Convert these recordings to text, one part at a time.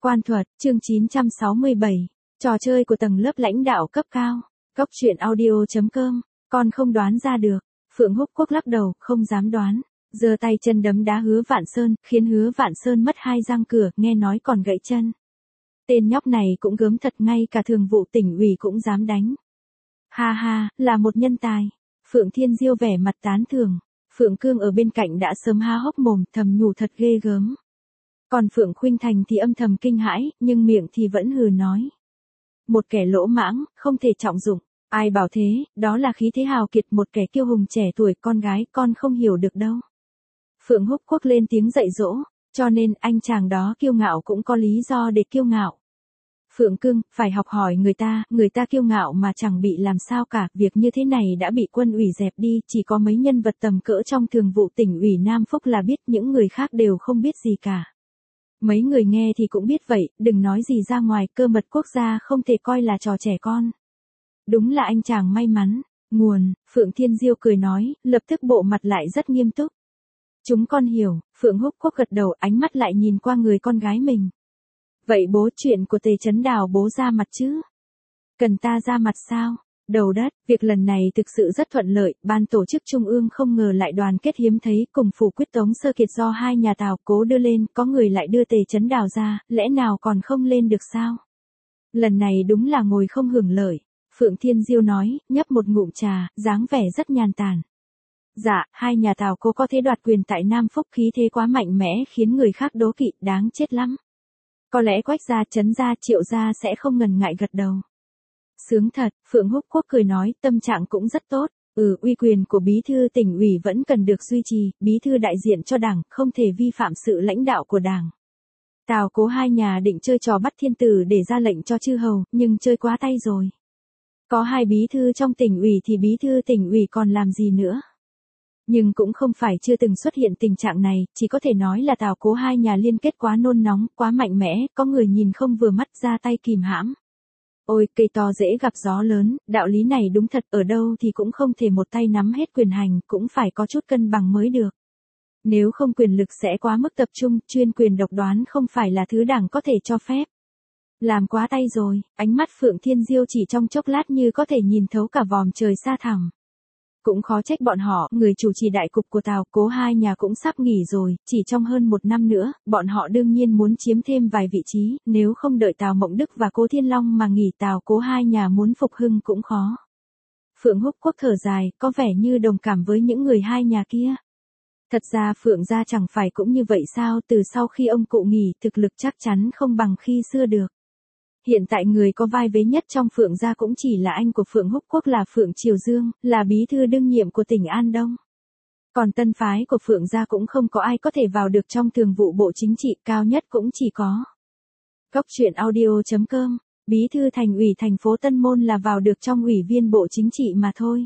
Quan thuật, chương 967. Trò chơi của tầng lớp lãnh đạo cấp cao. Cốc truyện audio.com. Con không đoán ra được. Phượng Húc Quốc lắc đầu, không dám đoán. Giơ tay chân đấm đá Hứa Vạn Sơn, khiến Hứa Vạn Sơn mất 2 răng cửa, nghe nói còn gãy chân. Tên nhóc này cũng gớm thật, ngay cả thường vụ tỉnh ủy cũng dám đánh. Ha ha, là một nhân tài. Phượng Thiên Diêu vẻ mặt tán thưởng. Phượng Cương ở bên cạnh đã sớm há hốc mồm, thầm nhủ thật ghê gớm. Còn Phượng Khuynh Thành thì âm thầm kinh hãi, nhưng miệng thì vẫn hừ nói. Một kẻ lỗ mãng, không thể trọng dụng. Ai bảo thế, đó là khí thế hào kiệt, một kẻ kiêu hùng trẻ tuổi, con gái, con không hiểu được đâu. Phượng Húc Quốc lên tiếng dạy dỗ, cho nên anh chàng đó kiêu ngạo cũng có lý do để kiêu ngạo. Phượng Cương, phải học hỏi người ta kiêu ngạo mà chẳng bị làm sao cả, việc như thế này đã bị quân ủy dẹp đi, chỉ có mấy nhân vật tầm cỡ trong thường vụ tỉnh ủy Nam Phúc là biết, những người khác đều không biết gì cả. Mấy người nghe thì cũng biết vậy, đừng nói gì ra ngoài, cơ mật quốc gia không thể coi là trò trẻ con. Đúng là anh chàng may mắn. Nguồn, Phượng Thiên Diêu cười nói, lập tức bộ mặt lại rất nghiêm túc. Chúng con hiểu. Phượng Húc Quốc gật đầu, ánh mắt lại nhìn qua người con gái mình. Vậy bố, chuyện của Tề Chấn Đào bố ra mặt chứ? Cần ta ra mặt sao? Đầu đất, việc lần này thực sự rất thuận lợi, ban tổ chức trung ương không ngờ lại đoàn kết hiếm thấy, cùng phủ quyết Tống Sơ Kiệt do hai nhà Tào Cố đưa lên, có người lại đưa Tề Chấn Đào ra, lẽ nào còn không lên được sao? Lần này đúng là ngồi không hưởng lợi. Phượng Thiên Diêu nói, nhấp một ngụm trà, dáng vẻ rất nhàn tản. Dạ, hai nhà Tào Cố có thế đoạt quyền tại Nam Phúc, khí thế quá mạnh mẽ khiến người khác đố kỵ, đáng chết lắm. Có lẽ Quách gia, Trấn gia, Triệu gia sẽ không ngần ngại gật đầu. Sướng thật, Phượng Húc Quốc cười nói, tâm trạng cũng rất tốt. Uy quyền của bí thư tỉnh ủy vẫn cần được duy trì, bí thư đại diện cho đảng, không thể vi phạm sự lãnh đạo của đảng. Tào Cố hai nhà định chơi trò bắt thiên tử để ra lệnh cho chư hầu, nhưng chơi quá tay rồi. Có hai bí thư trong tỉnh ủy thì bí thư tỉnh ủy còn làm gì nữa. Nhưng cũng không phải chưa từng xuất hiện tình trạng này, chỉ có thể nói là Tào Cố hai nhà liên kết quá nôn nóng, quá mạnh mẽ, có người nhìn không vừa mắt ra tay kìm hãm. Ôi, cây to dễ gặp gió lớn, đạo lý này đúng thật, ở đâu thì cũng không thể một tay nắm hết quyền hành, cũng phải có chút cân bằng mới được. Nếu không quyền lực sẽ quá mức tập trung, chuyên quyền độc đoán không phải là thứ đảng có thể cho phép. Làm quá tay rồi, ánh mắt Phượng Thiên Diêu chỉ trong chốc lát như có thể nhìn thấu cả vòm trời xa thẳm. Cũng khó trách bọn họ, người chủ trì đại cục của Tào Cố hai nhà cũng sắp nghỉ rồi, chỉ trong hơn 1 năm nữa, bọn họ đương nhiên muốn chiếm thêm vài vị trí, nếu không đợi Tào Mộng Đức và Cố Thiên Long mà nghỉ, Tào Cố hai nhà muốn phục hưng cũng khó. Phượng Húc Quốc thở dài, có vẻ như đồng cảm với những người hai nhà kia. Thật ra Phượng gia chẳng phải cũng như vậy sao, từ sau khi ông cụ nghỉ, thực lực chắc chắn không bằng khi xưa được. Hiện tại người có vai vế nhất trong Phượng gia cũng chỉ là anh của Phượng Húc Quốc là Phượng Triều Dương, là bí thư đương nhiệm của tỉnh An Đông. Còn tân phái của Phượng gia cũng không có ai có thể vào được trong thường vụ bộ chính trị, cao nhất cũng chỉ có. Cốc truyện audio.com, bí thư thành ủy thành phố Tân Môn là vào được trong ủy viên bộ chính trị mà thôi.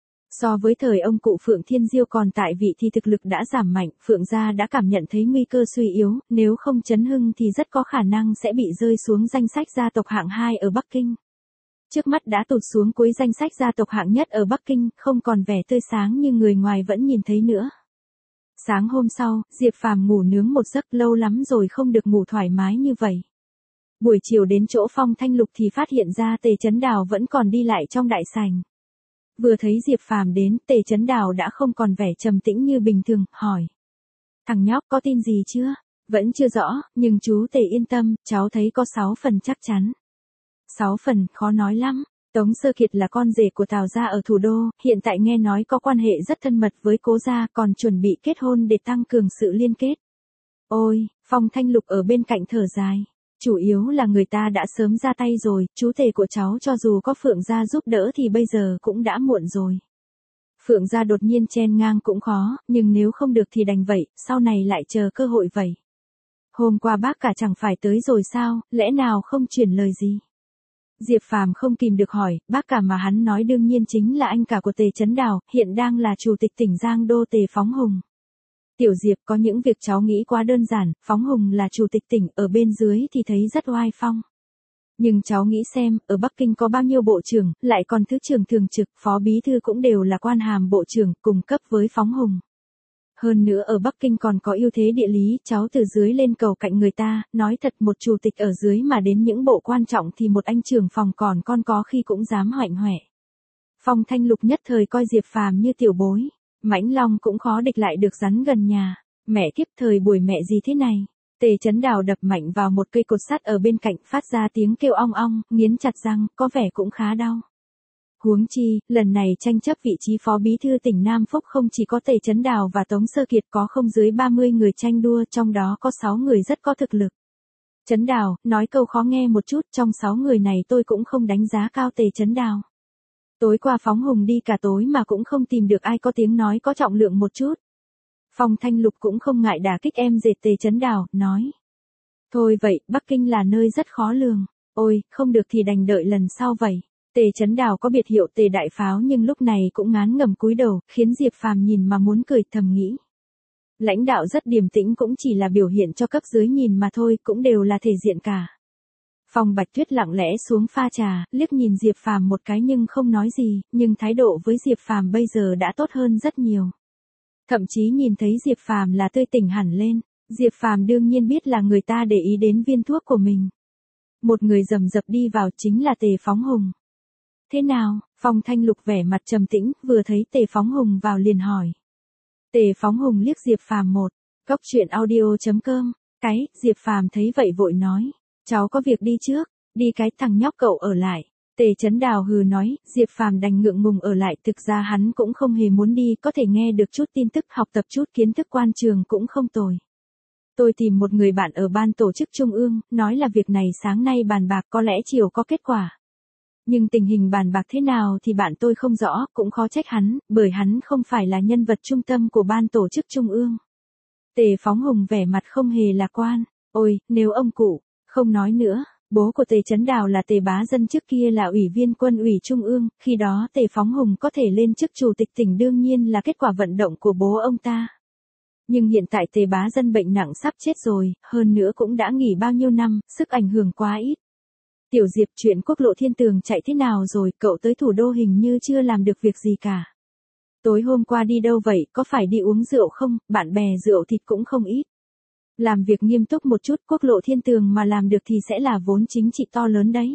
So với thời ông cụ Phượng Thiên Diêu còn tại vị thì thực lực đã giảm mạnh, Phượng gia đã cảm nhận thấy nguy cơ suy yếu, nếu không chấn hưng thì rất có khả năng sẽ bị rơi xuống danh sách gia tộc hạng 2 ở Bắc Kinh. Trước mắt đã tụt xuống cuối danh sách gia tộc hạng nhất ở Bắc Kinh, không còn vẻ tươi sáng như người ngoài vẫn nhìn thấy nữa. Sáng hôm sau, Diệp Phàm ngủ nướng một giấc, lâu lắm rồi không được ngủ thoải mái như vậy. Buổi chiều đến chỗ Phong Thanh Lục thì phát hiện ra Tề Chấn Đào vẫn còn đi lại trong đại sảnh. Vừa thấy Diệp Phàm đến, Tề Chấn Đào đã không còn vẻ trầm tĩnh như bình thường, hỏi. Thằng nhóc có tin gì chưa? Vẫn chưa rõ, nhưng chú Tề yên tâm, cháu thấy có 6 phần chắc chắn. 6 phần, khó nói lắm. Tống Sơ Kiệt là con rể của Tào gia ở thủ đô, hiện tại nghe nói có quan hệ rất thân mật với Cố gia, còn chuẩn bị kết hôn để tăng cường sự liên kết. Ôi, Phong Thanh Lục ở bên cạnh thở dài. Chủ yếu là người ta đã sớm ra tay rồi, chú Tề của cháu cho dù có Phượng gia giúp đỡ thì bây giờ cũng đã muộn rồi. Phượng gia đột nhiên chen ngang cũng khó, nhưng nếu không được thì đành vậy, sau này lại chờ cơ hội vậy. Hôm qua bác cả chẳng phải tới rồi sao, lẽ nào không truyền lời gì? Diệp Phàm không kìm được hỏi, bác cả mà hắn nói đương nhiên chính là anh cả của Tề Chấn Đào, hiện đang là chủ tịch tỉnh Giang Đô Tề Phóng Hùng. Tiểu Diệp, có những việc cháu nghĩ quá đơn giản, Phóng Hùng là chủ tịch tỉnh, ở bên dưới thì thấy rất oai phong. Nhưng cháu nghĩ xem, ở Bắc Kinh có bao nhiêu bộ trưởng, lại còn thứ trưởng thường trực, phó bí thư cũng đều là quan hàm bộ trưởng, cùng cấp với Phóng Hùng. Hơn nữa ở Bắc Kinh còn có ưu thế địa lý, cháu từ dưới lên cầu cạnh người ta, nói thật một chủ tịch ở dưới mà đến những bộ quan trọng thì một anh trưởng phòng còn con có khi cũng dám hoạnh hoẹ. Phong Thanh Lục nhất thời coi Diệp Phàm như tiểu bối, Mãnh Long cũng khó địch lại được rắn gần nhà, mẹ kiếp thời buổi mẹ gì thế này. Tề Chấn Đào đập mạnh vào một cây cột sắt ở bên cạnh phát ra tiếng kêu ong ong, nghiến chặt răng, có vẻ cũng khá đau. Huống chi, lần này tranh chấp vị trí phó bí thư tỉnh Nam Phúc không chỉ có Tề Chấn Đào và Tống Sơ Kiệt có không dưới 30 người tranh đua, trong đó có 6 người rất có thực lực. Chấn Đào, nói câu khó nghe một chút, trong 6 người này tôi cũng không đánh giá cao Tề Chấn Đào. Tối qua phóng hùng đi cả tối mà cũng không tìm được ai có tiếng nói có trọng lượng một chút. Phong Thanh Lục cũng không ngại đả kích em dệt Tề Chấn Đào, nói. Thôi vậy, Bắc Kinh là nơi rất khó lường. Ôi, không được thì đành đợi lần sau vậy. Tề Chấn Đào có biệt hiệu Tề Đại Pháo nhưng lúc này cũng ngán ngẩm cúi đầu, khiến Diệp Phàm nhìn mà muốn cười, thầm nghĩ. Lãnh đạo rất điềm tĩnh cũng chỉ là biểu hiện cho cấp dưới nhìn mà thôi, cũng đều là thể diện cả. Phong Bạch Tuyết lặng lẽ xuống pha trà, liếc nhìn Diệp Phàm một cái nhưng không nói gì, nhưng thái độ với Diệp Phàm bây giờ đã tốt hơn rất nhiều. Thậm chí nhìn thấy Diệp Phàm là tươi tỉnh hẳn lên, Diệp Phàm đương nhiên biết là người ta để ý đến viên thuốc của mình. Một người rầm rập đi vào chính là Tề Phóng Hùng. Thế nào? Phong Thanh Lục vẻ mặt trầm tĩnh, vừa thấy Tề Phóng Hùng vào liền hỏi. Tề Phóng Hùng liếc Diệp Phàm một, góc truyện audio.com, Diệp Phàm thấy vậy vội nói, cháu có việc đi trước, đi cái thằng nhóc cậu ở lại. Tề Chấn Đào hừ nói, Diệp Phàm đành ngượng ngùng ở lại, thực ra hắn cũng không hề muốn đi, có thể nghe được chút tin tức, học tập chút kiến thức quan trường cũng không tồi. Tôi tìm một người bạn ở ban tổ chức trung ương, nói là việc này sáng nay bàn bạc có lẽ chiều có kết quả. Nhưng tình hình bàn bạc thế nào thì bạn tôi không rõ, cũng khó trách hắn, bởi hắn không phải là nhân vật trung tâm của ban tổ chức trung ương. Tề Phóng Hùng vẻ mặt không hề lạc quan, ôi, nếu ông cụ, không nói nữa, bố của Tề Chấn Đào là Tề Bá Dân trước kia là ủy viên quân ủy trung ương, khi đó Tề Phóng Hùng có thể lên chức chủ tịch tỉnh đương nhiên là kết quả vận động của bố ông ta. Nhưng hiện tại Tề Bá Dân bệnh nặng sắp chết rồi, hơn nữa cũng đã nghỉ bao nhiêu năm, sức ảnh hưởng quá ít. Tiểu Diệp, chuyện quốc lộ Thiên Tường chạy thế nào rồi, cậu tới thủ đô hình như chưa làm được việc gì cả. Tối hôm qua đi đâu vậy, có phải đi uống rượu không, bạn bè rượu thịt cũng không ít. Làm việc nghiêm túc một chút, quốc lộ Thiên Tường mà làm được thì sẽ là vốn chính trị to lớn đấy.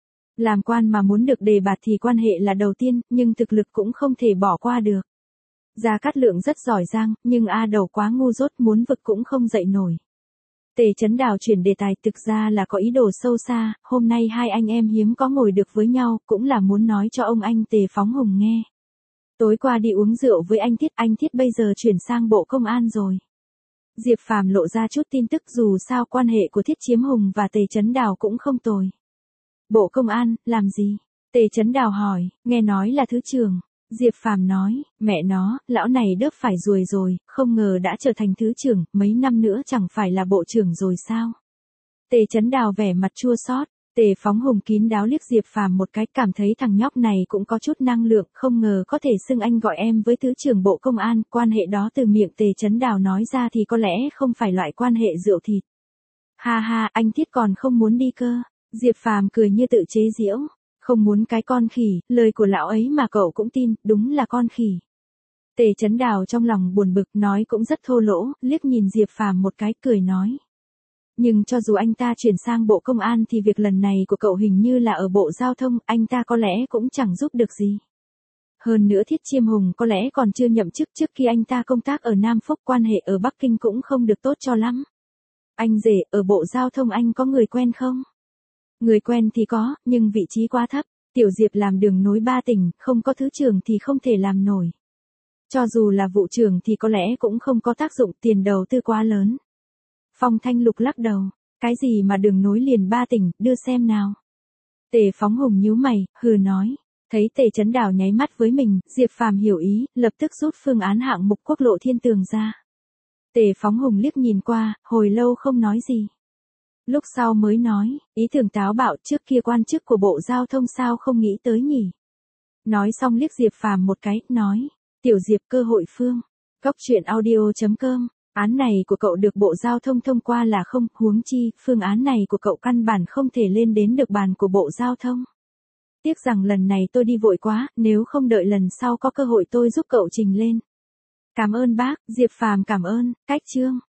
Làm quan mà muốn được đề bạt thì quan hệ là đầu tiên, nhưng thực lực cũng không thể bỏ qua được. Gia Cát Lượng rất giỏi giang, nhưng đầu quá ngu dốt, muốn vực cũng không dậy nổi. Tề Chấn Đào chuyển đề tài, thực ra là có ý đồ sâu xa, hôm nay hai anh em hiếm có ngồi được với nhau, cũng là muốn nói cho ông anh Tề Phóng Hùng nghe. Tối qua đi uống rượu với anh Thiết bây giờ chuyển sang Bộ Công an rồi. Diệp Phàm lộ ra chút tin tức, dù sao quan hệ của Thiết Chiếm Hùng và Tề Chấn Đào cũng không tồi. Bộ Công an, làm gì? Tề Chấn Đào hỏi, nghe nói là thứ trưởng. Diệp Phàm nói, mẹ nó, lão này đớp phải ruồi rồi, không ngờ đã trở thành thứ trưởng, mấy năm nữa chẳng phải là bộ trưởng rồi sao? Tề Chấn Đào vẻ mặt chua xót, Tề Phóng Hùng kín đáo liếc Diệp Phàm một cái, cảm thấy thằng nhóc này cũng có chút năng lượng, không ngờ có thể xưng anh gọi em với thứ trưởng Bộ Công an, quan hệ đó từ miệng Tề Chấn Đào nói ra thì có lẽ không phải loại quan hệ rượu thịt. Ha ha, anh Thiết còn không muốn đi cơ. Diệp Phàm cười như tự chế giễu. Không muốn cái con khỉ, lời của lão ấy mà cậu cũng tin, đúng là con khỉ. Tề Chấn Đào trong lòng buồn bực, nói cũng rất thô lỗ, liếc nhìn Diệp Phàm một cái, cười nói. Nhưng cho dù anh ta chuyển sang Bộ Công an thì việc lần này của cậu hình như là ở Bộ Giao thông, anh ta có lẽ cũng chẳng giúp được gì. Hơn nữa Thiết Chiêm Hùng có lẽ còn chưa nhậm chức, trước khi anh ta công tác ở Nam Phúc, quan hệ ở Bắc Kinh cũng không được tốt cho lắm. Anh rể, ở Bộ Giao thông anh có người quen không? Người quen thì có, nhưng vị trí quá thấp. Tiểu Diệp làm đường nối 3 tỉnh, không có thứ trưởng thì không thể làm nổi. Cho dù là vụ trưởng thì có lẽ cũng không có tác dụng, tiền đầu tư quá lớn. Phong Thanh Lục lắc đầu, cái gì mà đường nối liền 3 tỉnh, đưa xem nào. Tề Phóng Hùng nhíu mày, hừ nói. Thấy Tề Chấn Đào nháy mắt với mình, Diệp Phàm hiểu ý, lập tức rút phương án hạng mục quốc lộ Thiên Tường ra. Tề Phóng Hùng liếc nhìn qua, hồi lâu không nói gì. Lúc sau mới nói, ý tưởng táo bạo, trước kia quan chức của Bộ Giao thông sao không nghĩ tới nhỉ. Nói xong liếc Diệp Phàm một cái, nói, Tiểu Diệp, cơ hội phương. Góc truyện audio.com, án này của cậu được Bộ Giao thông thông qua là không, huống chi, phương án này của cậu căn bản không thể lên đến được bàn của Bộ Giao thông. Tiếc rằng lần này tôi đi vội quá, nếu không đợi lần sau có cơ hội tôi giúp cậu trình lên. Cảm ơn bác, Diệp Phàm cảm ơn, cách chương.